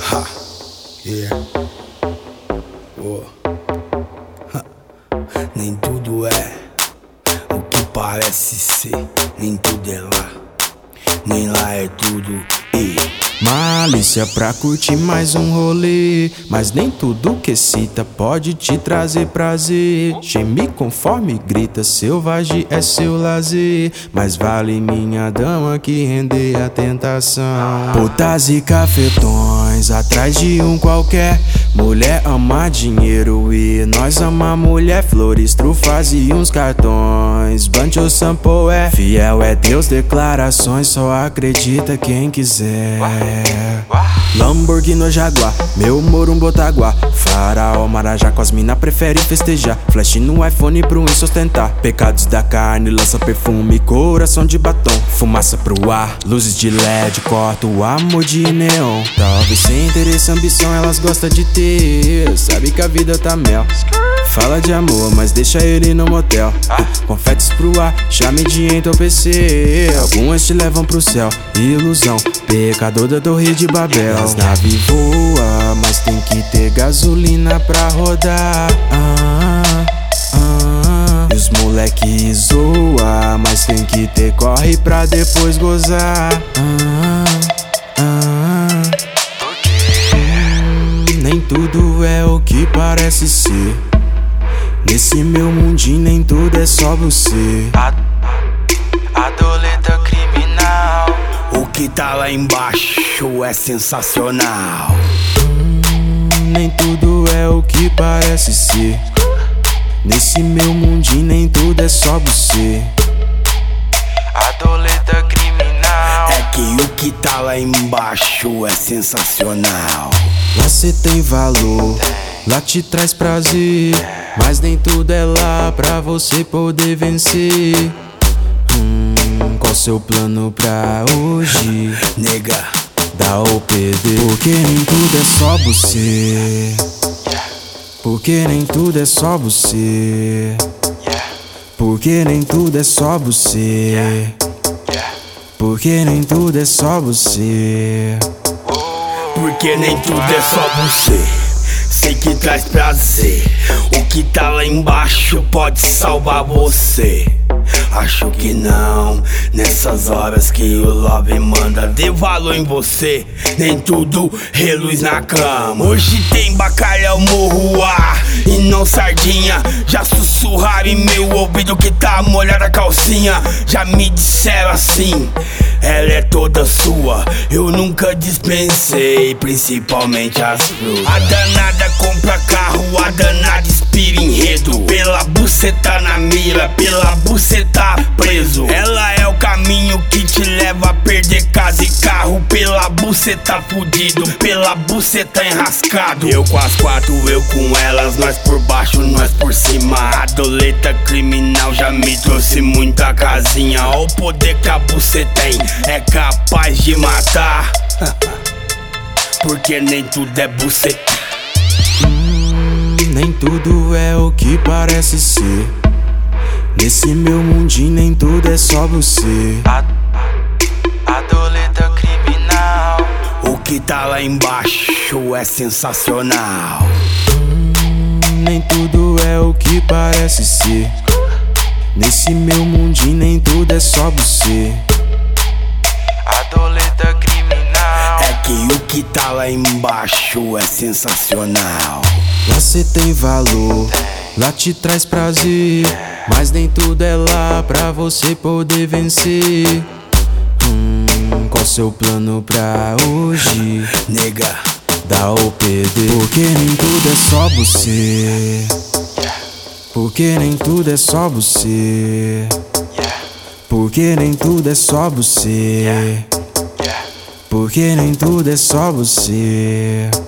Ha, yeah. Oh. Ha. Nem tudo é o que parece ser, nem tudo é lá, nem lá é tudo. Malícia pra curtir mais um rolê, mas nem tudo que cita pode te trazer prazer. Geme conforme grita, selvagem é seu lazer, mas vale minha dama que render a tentação. Putas e cafetões atrás de um qualquer. Mulher ama dinheiro e nós ama mulher. Flores, trufas e uns cartões. Banjo sample é fiel, é Deus, declarações. Só acredita quem quiser. Lamborghini ou Jaguar, meu humor um Botaguá. Faraó, Marajá, com as mina prefere festejar. Flash no iPhone pro insustentar. Pecados da carne, lança perfume, coração de batom. Fumaça pro ar, luzes de LED, corta o amor de neon. Talvez sem interesse, ambição, elas gostam de ter. Sabe que a vida tá mel. Fala de amor, mas deixa ele no motel. Confetes pro ar, chame de entorpecer. Algumas te levam pro céu, ilusão, pecador da torre de Babel. As naves voam, mas tem que ter gasolina pra rodar. E os moleque zoa, mas tem que ter corre pra depois gozar. Nem tudo é o que parece ser. Nesse meu mundinho nem tudo é só você. Adoleta criminal, o que tá lá embaixo é sensacional. Nem tudo é o que parece ser. Nesse meu mundinho nem tudo é só você. Adoleta criminal, é que o que tá lá embaixo é sensacional. Lá cê tem valor, lá te traz prazer, mas nem tudo é lá pra você poder vencer. Qual seu plano pra hoje? Nega, dá o PD. Porque nem tudo é só você. Porque nem tudo é só você. Porque nem tudo é só você. Porque nem tudo é só você. Porque nem tudo é só você. Sei que traz prazer. O que tá lá embaixo pode salvar você. Acho que não, nessas horas que o love manda. Dê valor em você, nem tudo reluz na cama. Hoje tem bacalhau, morro ar e não sardinha. Já sussurraram em meu ouvido que tá molhada a calcinha. Já me disseram assim, ela é toda sua. Eu nunca dispensei, principalmente as frutas. A danada compra carro, a danada inspira enredo. Pela buceta na mira, pela buceta preso. Ela é o caminho que te leva a perder casa e carro. Pela buceta fudido, pela buceta enrascado. Eu com as quatro, eu com elas, nós por baixo, nós por cima. A doleta criminal já me trouxe muita casinha. Ó o poder que a buceta tem, é capaz de matar. Porque nem tudo é buceta. Nem tudo é o que parece ser. Nesse meu mundinho nem tudo é só você. Adoleta criminal, o que tá lá embaixo é sensacional. Nem tudo é o que parece ser. Nesse meu mundinho nem tudo é só você. Adoleta criminal, é que o que tá lá embaixo é sensacional. Lá cê tem valor, lá te traz prazer, mas nem tudo é lá pra você poder vencer. Qual seu plano pra hoje? Nega, dá o PD. Porque nem tudo é só você. Porque nem tudo é só você. Porque nem tudo é só você. Porque nem tudo é só você.